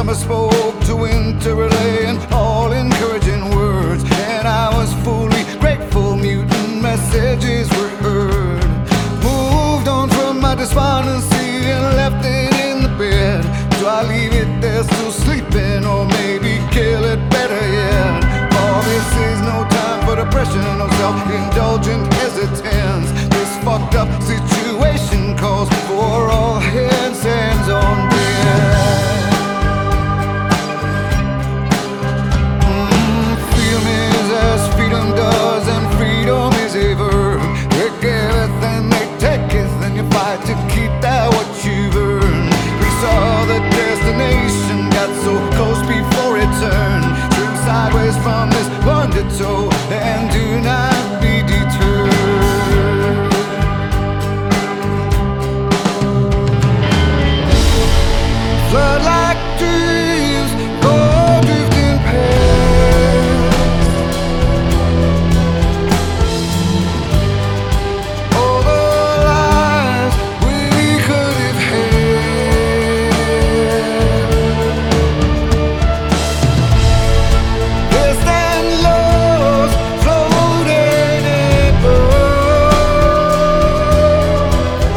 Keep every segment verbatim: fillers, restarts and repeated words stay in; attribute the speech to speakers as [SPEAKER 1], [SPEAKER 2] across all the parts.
[SPEAKER 1] September spoke to winter, relaying all encouraging words, and I was fully grateful mutant messages were heard. Moved on from my despondency and left it in the bed. Do I leave it there still sleeping, or maybe kill it better yet? For this is no time for depression, no self-indulgent hesitance. This fucked up situation calls for all hands, hands on deck. Mm, freedom is as freedom does, and freedom is a verb. They giveth and they taketh, and you fight to keep that what you've earned. We saw the destination, got so close before it turned. Turn sideways from this undertow, and do not be deterred. Flood like dreams, go drifting past. All the lives we could have had. Best and lows floating above.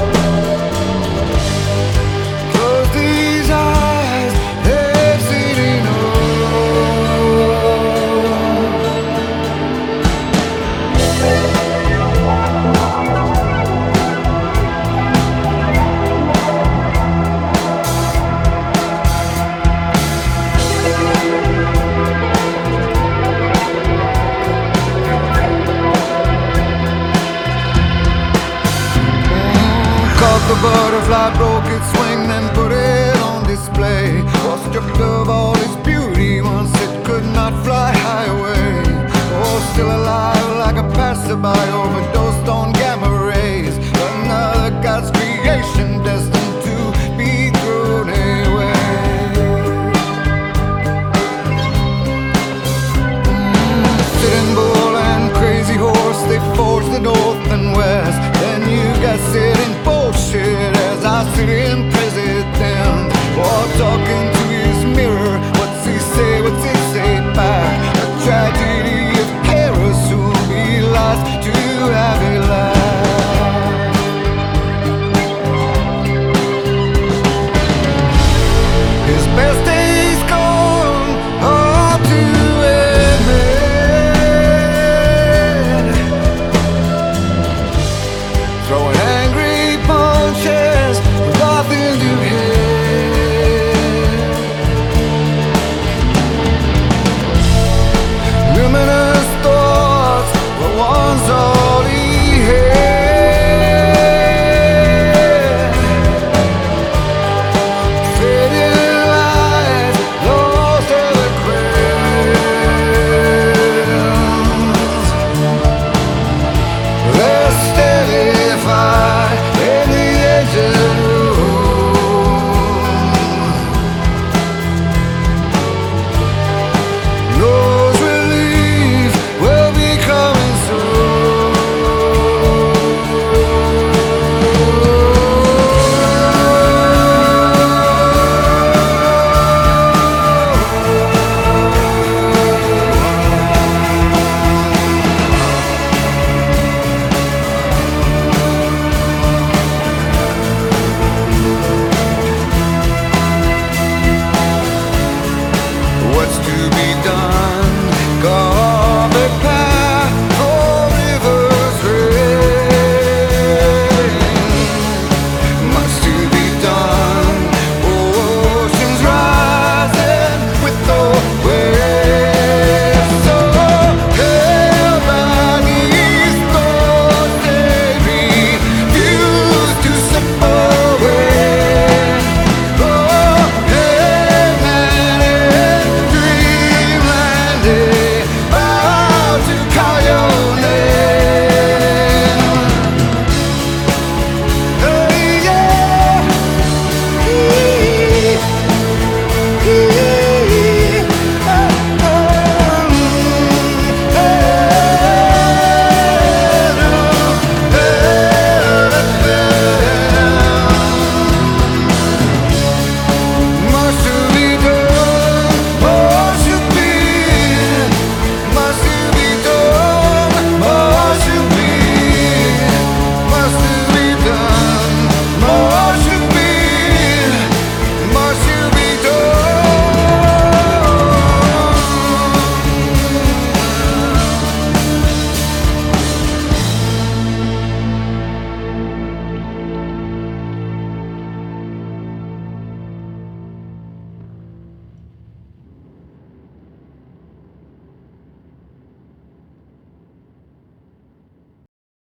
[SPEAKER 1] Close these eyes, they've seen enough. Caught the butterfly, broke its wing, then put it on display. Was stripped of all its beauty once it could not fly high away. Oh, still alive like a passerby.